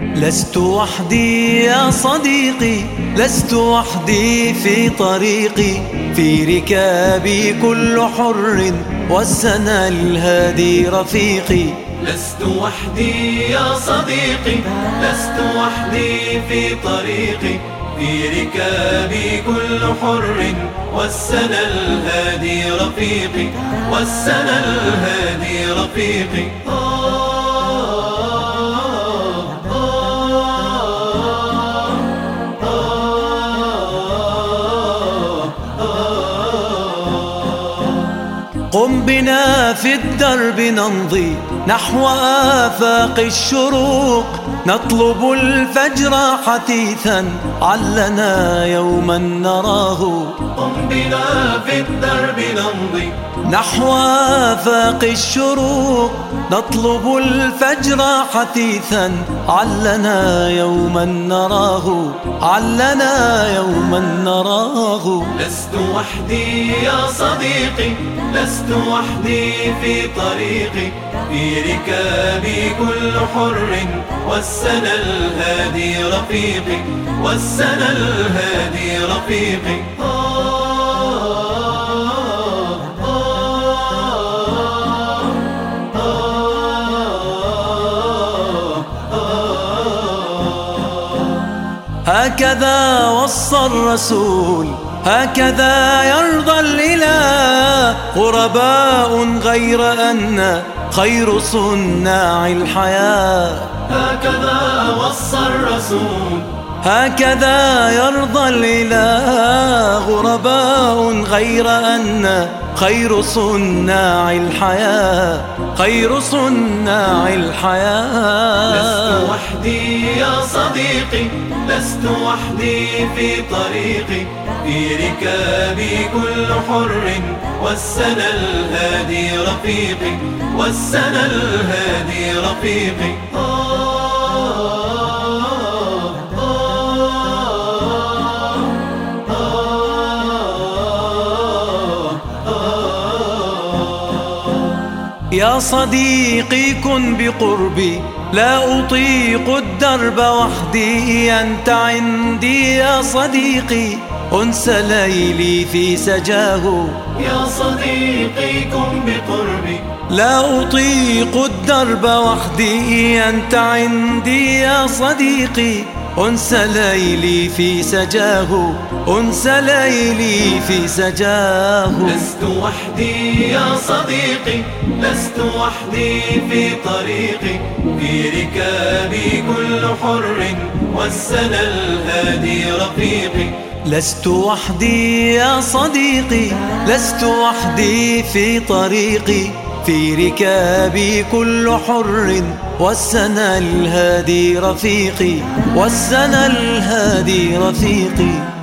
لست وحدي يا صديقي، لست وحدي في طريقي، في ركابي كل حر والسنى الهادي رفيقي. لست وحدي يا صديقي، لست وحدي في طريقي، في ركابي كل حر والسنى الهادي رفيقي، والسنى الهادي رفيقي. قم بنا في الدرب نمضي نحو آفاق الشروق، نطلب الفجر حثيثا علنا يوما نراه. قم بنا في الدرب نمضي نحو آفاق الشروق، نطلب الفجر حثيثا علنا يوما نراه، علنا يوما نراه. لست وحدي يا صديقي، لست وحدي في طريقي، في ركابي كل حر والسنى الهادي رفيقي، والسنى الهادي رفيقي. هكذا وصى الرسول، هكذا يرضى الإله، غرباء غير أن خير صناع الحياة. هكذا وصى الرسول، هكذا يرضى الإله، غرباء غير أن خير صناع الحياة، خير صناع الحياة. لست وحدي يا صديقي، لست وحدي في طريقي، في ركابي كل حر والسنى الهادي رفيقي، والسنى الهادي رفيقي. يا صديقي كن بقربي، لا أطيق الدرب وحدي، أنت عندي يا صديقي أنس ليلي في سجاه. يا صديقي كن بقربي، لا أطيق الدرب وحدي، أنت عندي يا صديقي أنس ليلي في سجاه، أنس ليلي في سجاه. لست وحدي يا صديقي، لست وحدي في طريقي، في ركابي كل حر والسنى الهادي رفيقي. لست وحدي يا صديقي، لست وحدي في طريقي، في ركابي كل حر والسنى الهادي رفيقي، والسنى الهادي رفيقي.